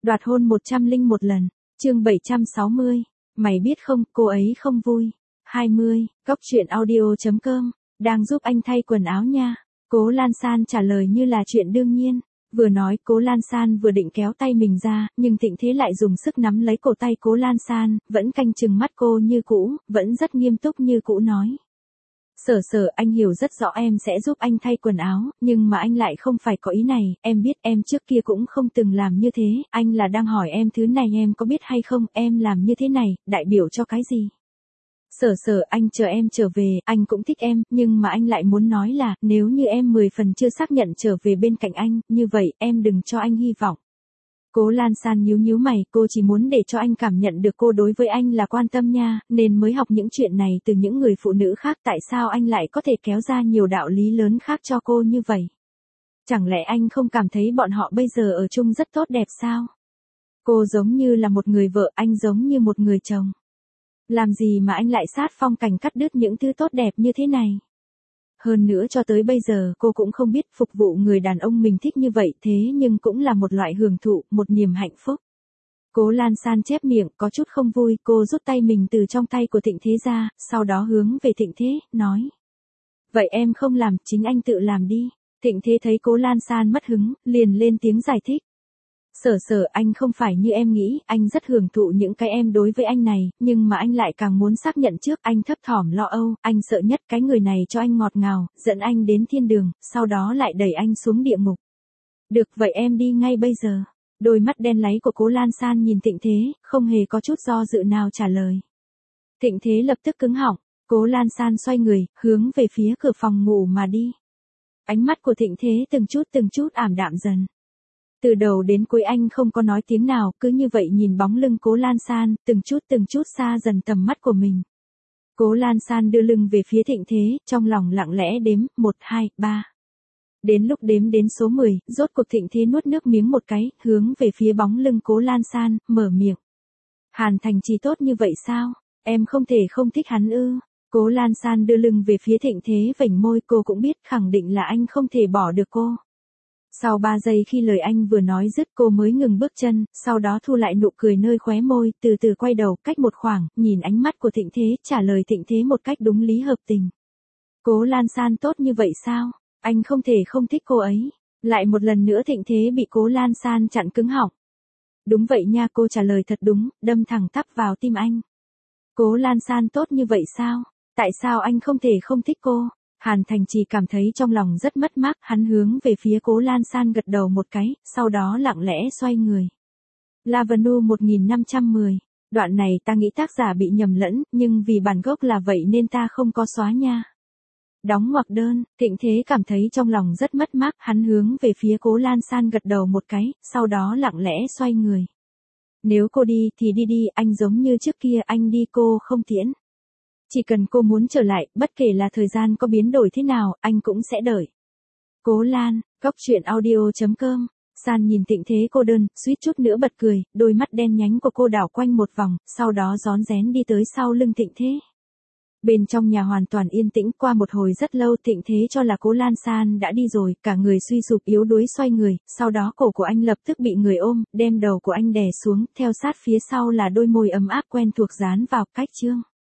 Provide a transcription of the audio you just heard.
Đoạt hôn 101 lần. Chương 760. Mày biết không, cô ấy không vui. 20. Góc truyện audio.com. Đang giúp anh thay quần áo nha. Cố Lan San trả lời như là chuyện đương nhiên. Vừa nói Cố Lan San vừa định kéo tay mình ra, nhưng Thịnh Thế lại dùng sức nắm lấy cổ tay Cố Lan San, vẫn canh chừng mắt cô như cũ, vẫn rất nghiêm túc như cũ nói. Sở, anh hiểu rất rõ em sẽ giúp anh thay quần áo, nhưng mà anh lại không phải có ý này, em biết em trước kia cũng không từng làm như thế, anh là đang hỏi em thứ này em có biết hay không, em làm như thế này, đại biểu cho cái gì? Sở, anh chờ em trở về, anh cũng thích em, nhưng mà anh lại muốn nói là, nếu như em 10 phần chưa xác nhận trở về bên cạnh anh, như vậy, em đừng cho anh hy vọng. Cố Lan San nhíu mày, cô chỉ muốn để cho anh cảm nhận được cô đối với anh là quan tâm nha, nên mới học những chuyện này từ những người phụ nữ khác, tại sao anh lại có thể kéo ra nhiều đạo lý lớn khác cho cô như vậy? Chẳng lẽ anh không cảm thấy bọn họ bây giờ ở chung rất tốt đẹp sao? Cô giống như là một người vợ, anh giống như một người chồng. Làm gì mà anh lại sát phong cảnh cắt đứt những thứ tốt đẹp như thế này? Hơn nữa cho tới bây giờ cô cũng không biết phục vụ người đàn ông mình thích như vậy, thế nhưng cũng là một loại hưởng thụ, một niềm hạnh phúc. Cố Lan San chép miệng, có chút không vui, cô rút tay mình từ trong tay của Thịnh Thế ra, sau đó hướng về Thịnh Thế, nói. Vậy em không làm, chính anh tự làm đi. Thịnh Thế thấy Cố Lan San mất hứng, liền lên tiếng giải thích. Sở, anh không phải như em nghĩ, anh rất hưởng thụ những cái em đối với anh này, nhưng mà anh lại càng muốn xác nhận trước, anh thấp thỏm lo âu, anh sợ nhất cái người này cho anh ngọt ngào, dẫn anh đến thiên đường, sau đó lại đẩy anh xuống địa ngục. Được vậy em đi ngay bây giờ. Đôi mắt đen láy của Cố Lan San nhìn Thịnh Thế, không hề có chút do dự nào trả lời. Thịnh Thế lập tức cứng họng, Cố Lan San xoay người, hướng về phía cửa phòng ngủ mà đi. Ánh mắt của Thịnh Thế từng chút ảm đạm dần. Từ đầu đến cuối anh không có nói tiếng nào, cứ như vậy nhìn bóng lưng Cố Lan San, từng chút xa dần tầm mắt của mình. Cố Lan San đưa lưng về phía Thịnh Thế, trong lòng lặng lẽ đếm, 1, 2, 3. Đến lúc đếm đến số 10, rốt cuộc Thịnh Thế nuốt nước miếng một cái, hướng về phía bóng lưng Cố Lan San, mở miệng. Hàn Thành Trì tốt như vậy sao? Em không thể không thích hắn ư? Cố Lan San đưa lưng về phía Thịnh Thế vểnh môi, cô cũng biết khẳng định là anh không thể bỏ được cô. Sau 3 giây khi lời anh vừa nói dứt cô mới ngừng bước chân, sau đó thu lại nụ cười nơi khóe môi, từ từ quay đầu cách một khoảng, nhìn ánh mắt của Thịnh Thế, trả lời Thịnh Thế một cách đúng lý hợp tình. Cố Lan San tốt như vậy sao? Anh không thể không thích cô ấy. Lại một lần nữa Thịnh Thế bị Cố Lan San chặn cứng họng. Đúng vậy nha, cô trả lời thật đúng, đâm thẳng tắp vào tim anh. Cố Lan San tốt như vậy sao? Tại sao anh không thể không thích cô? Hàn Thành Trì cảm thấy trong lòng rất mất mát, hắn hướng về phía Cố Lan San gật đầu một cái, sau đó lặng lẽ xoay người. Lavanu 1510. Đoạn này ta nghĩ tác giả bị nhầm lẫn, nhưng vì bản gốc là vậy nên ta không có xóa nha. Đóng ngoặc đơn, Thịnh Thế cảm thấy trong lòng rất mất mát, hắn hướng về phía Cố Lan San gật đầu một cái, sau đó lặng lẽ xoay người. Nếu cô đi thì đi, anh giống như trước kia anh đi cô không tiễn. Chỉ cần cô muốn trở lại, bất kể là thời gian có biến đổi thế nào, anh cũng sẽ đợi. Cố Lan, góc truyện audio.com. San nhìn Thịnh Thế cô đơn, suýt chút nữa bật cười, đôi mắt đen nhánh của cô đảo quanh một vòng, sau đó rón rén đi tới sau lưng Thịnh Thế. Bên trong nhà hoàn toàn yên tĩnh, qua một hồi rất lâu Thịnh Thế cho là Cố Lan San đã đi rồi, cả người suy sụp yếu đuối xoay người, sau đó cổ của anh lập tức bị người ôm, đem đầu của anh đè xuống, theo sát phía sau là đôi môi ấm áp quen thuộc dán vào, cách chương.